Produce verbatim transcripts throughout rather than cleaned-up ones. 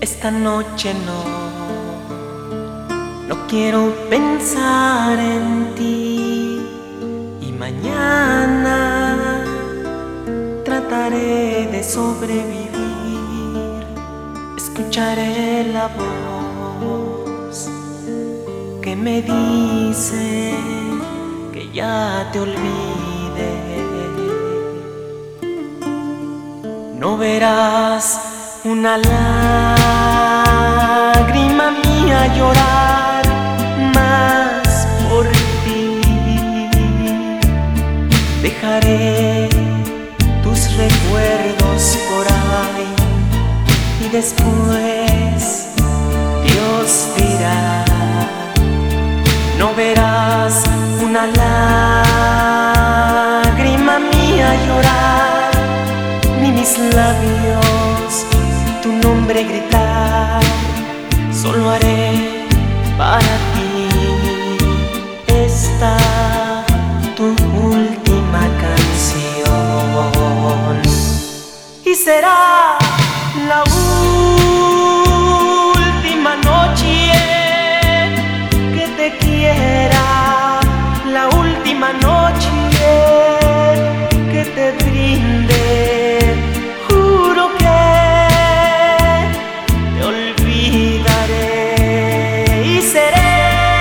Esta noche no, no quiero pensar en ti. Y mañana trataré de sobrevivir. Escucharé la voz que me dice que ya te olvide. No verás una lágrima mía llorar más por ti. Dejaré tus recuerdos por ahí y después Dios dirá. No verás una lágrima mía llorar, ni mis labios tu nombre gritar. Solo haré para ti esta tu última canción, y será la última noche que te quiera, la última noche que te brinde. Juro que te olvidaré y seré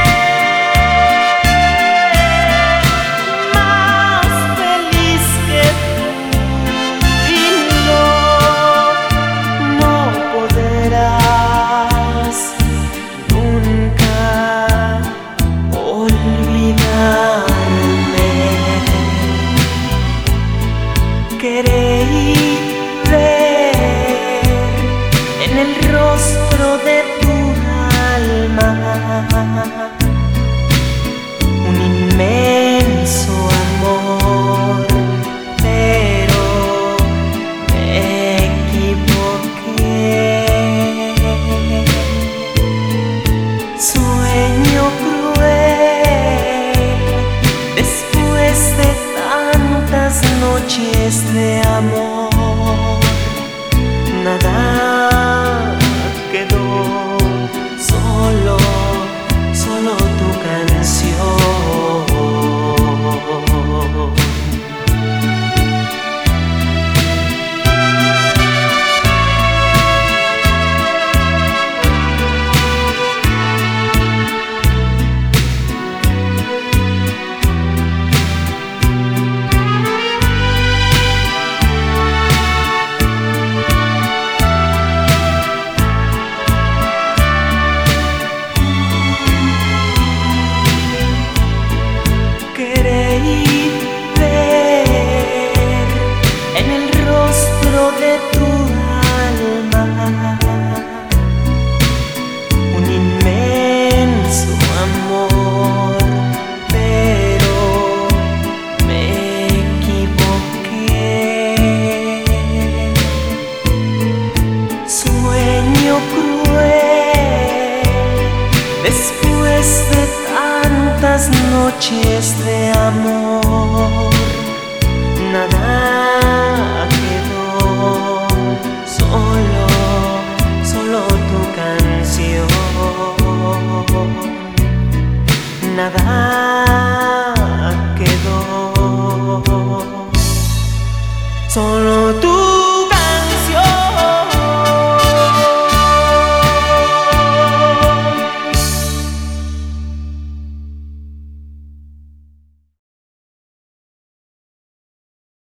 más feliz que tú, y no, no podrás nunca olvidarme. Queréis ver en el rostro de tu alma un inmenso amor, pero me equivoqué. Sueño cruel después de tantas noches de amor, nada quedó, solo, solo tu canción. Queréis ver en el rostro de tu alma un inmenso amor, pero me equivoqué. Sueño cruel después de tantas noches de amor, nada quedó, solo, solo tu canción. Nada